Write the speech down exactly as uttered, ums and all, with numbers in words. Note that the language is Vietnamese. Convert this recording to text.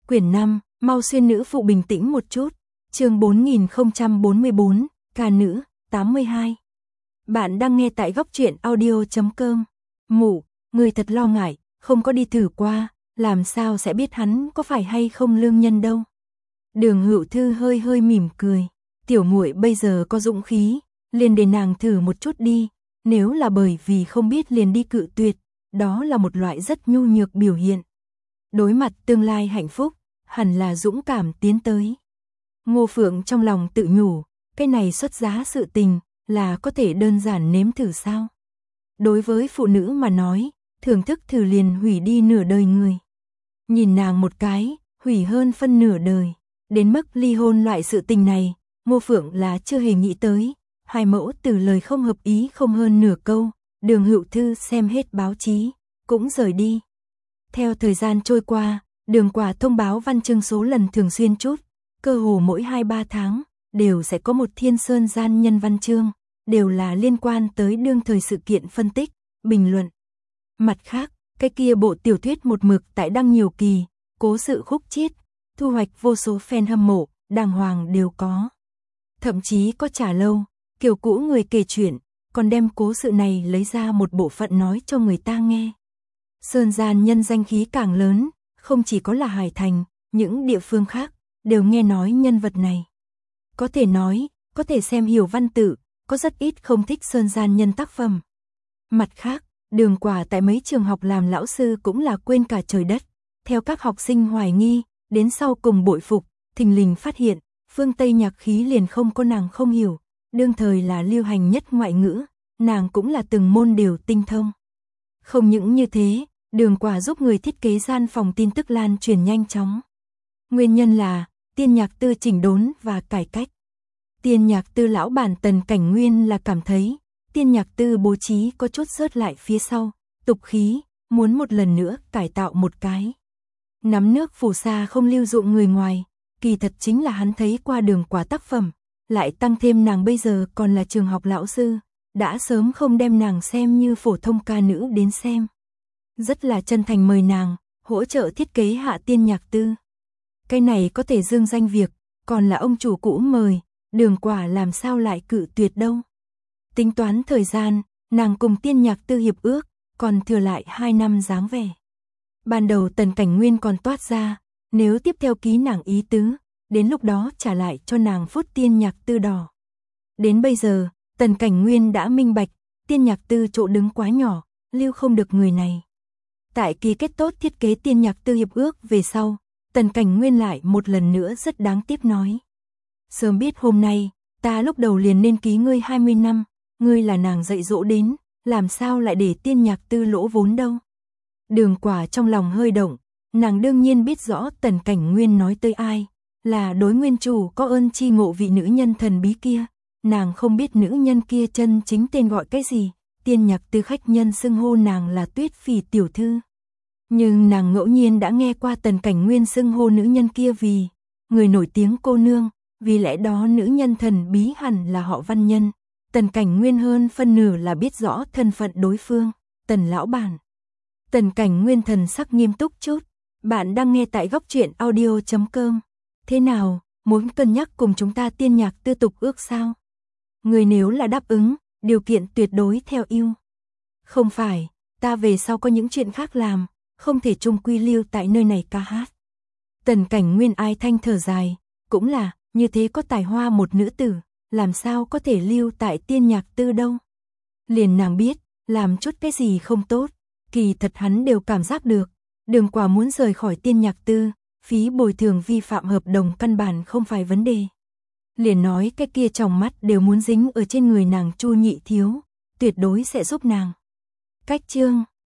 Quyển năm, mau xuyên nữ phụ bình tĩnh một chút. Chương bốn nghìn không trăm bốn mươi bốn, ca nữ, tám mươi hai. Bạn đang nghe tại góc truyện audio chấm com. Mụ, người thật lo ngại, không có đi thử qua, làm sao sẽ biết hắn có phải hay không lương nhân đâu. Đường Hữu Thư hơi hơi mỉm cười, tiểu muội bây giờ có dũng khí, liền để nàng thử một chút đi, nếu là bởi vì không biết liền đi cự tuyệt, đó là một loại rất nhu nhược biểu hiện. Đối mặt tương lai hạnh phúc, hẳn là dũng cảm tiến tới. Ngô Phượng trong lòng tự nhủ, cái này xuất giá sự tình, là có thể đơn giản nếm thử sao? Đối với phụ nữ mà nói, thưởng thức thử liền hủy đi nửa đời người. Nhìn nàng một cái, hủy hơn phân nửa đời. Đến mức ly hôn loại sự tình này, Ngô Phượng là chưa hề nghĩ tới. Hai mẫu từ lời không hợp ý không hơn nửa câu, Đường Hữu Thư xem hết báo chí, cũng rời đi. Theo thời gian trôi qua, Đường Quả thông báo văn chương số lần thường xuyên chút, cơ hồ mỗi hai ba tháng, đều sẽ có một Thiên Sơn gian nhân văn chương, đều là liên quan tới đương thời sự kiện phân tích, bình luận. Mặt khác, cái kia bộ tiểu thuyết một mực tại đăng nhiều kỳ, cố sự khúc chiết, thu hoạch vô số fan hâm mộ, đàng hoàng đều có. Thậm chí có trả lâu, kiểu cũ người kể chuyện, còn đem cố sự này lấy ra một bộ phận nói cho người ta nghe. Sơn gian nhân danh khí càng lớn, không chỉ có là Hải Thành, những địa phương khác, đều nghe nói nhân vật này. Có thể nói, có thể xem hiểu văn tự, có rất ít không thích Sơn gian nhân tác phẩm. Mặt khác, Đường Quả tại mấy trường học làm lão sư cũng là quên cả trời đất. Theo các học sinh hoài nghi, đến sau cùng bội phục, thình lình phát hiện, phương Tây nhạc khí liền không có nàng không hiểu. Đương thời là lưu hành nhất ngoại ngữ, nàng cũng là từng môn đều tinh thông. Không những như thế, Đường Quả giúp người thiết kế gian phòng tin tức lan truyền nhanh chóng. Nguyên nhân là, Tiên Nhạc Tư chỉnh đốn và cải cách. Tiên Nhạc Tư lão bản Tần Cảnh Nguyên là cảm thấy, Tiên Nhạc Tư bố trí có chút rớt lại phía sau, tục khí, muốn một lần nữa cải tạo một cái. Nắm nước phù sa không lưu dụng người ngoài, kỳ thật chính là hắn thấy qua Đường Quả tác phẩm, lại tăng thêm nàng bây giờ còn là trường học lão sư, đã sớm không đem nàng xem như phổ thông ca nữ đến xem. Rất là chân thành mời nàng, hỗ trợ thiết kế hạ Tiên Nhạc Tư. Cái này có thể dương danh việc, còn là ông chủ cũ mời, Đường Quả làm sao lại cự tuyệt đâu. Tính toán thời gian, nàng cùng Tiên Nhạc Tư hiệp ước, còn thừa lại hai năm dáng vẻ. Ban đầu Tần Cảnh Nguyên còn toát ra, nếu tiếp theo ký nàng ý tứ, đến lúc đó trả lại cho nàng phút Tiên Nhạc Tư đỏ. Đến bây giờ, Tần Cảnh Nguyên đã minh bạch, Tiên Nhạc Tư chỗ đứng quá nhỏ, lưu không được người này. Tại ký kết tốt thiết kế Tiên Nhạc Tư hiệp ước về sau, Tần Cảnh Nguyên lại một lần nữa rất đáng tiếc nói. Sớm biết hôm nay, ta lúc đầu liền nên ký ngươi hai mươi năm, ngươi là nàng dạy dỗ đến, làm sao lại để Tiên Nhạc Tư lỗ vốn đâu. Đường Quả trong lòng hơi động, nàng đương nhiên biết rõ Tần Cảnh Nguyên nói tới ai, là đối nguyên chủ có ơn chi ngộ vị nữ nhân thần bí kia, nàng không biết nữ nhân kia chân chính tên gọi cái gì, Tiên Nhạc Tư khách nhân xưng hô nàng là Tuyết Phỉ tiểu thư. Nhưng nàng ngẫu nhiên đã nghe qua Tần Cảnh Nguyên xưng hô nữ nhân kia vì người nổi tiếng cô nương, vì lẽ đó nữ nhân thần bí hẳn là họ Văn Nhân. Tần Cảnh Nguyên hơn phân nửa là biết rõ thân phận đối phương, Tần lão bản. Tần Cảnh Nguyên thần sắc nghiêm túc chút, bạn đang nghe tại góc truyện audio chấm com. Thế nào, muốn cân nhắc cùng chúng ta Tiên Nhạc Tư tục ước sao? Người nếu là đáp ứng, điều kiện tuyệt đối theo yêu. Không phải, ta về sau có những chuyện khác làm, không thể chung quy lưu tại nơi này ca hát. Tần Cảnh Nguyên ai thanh thở dài, cũng là, như thế có tài hoa một nữ tử, làm sao có thể lưu tại Tiên Nhạc Tư đâu. Liền nàng biết, làm chút cái gì không tốt, kỳ thật hắn đều cảm giác được. Đường Quả muốn rời khỏi Tiên Nhạc Tư, phí bồi thường vi phạm hợp đồng căn bản không phải vấn đề. Liền nói cái kia trong mắt đều muốn dính ở trên người nàng Chu Nhị thiếu, tuyệt đối sẽ giúp nàng. Cách chương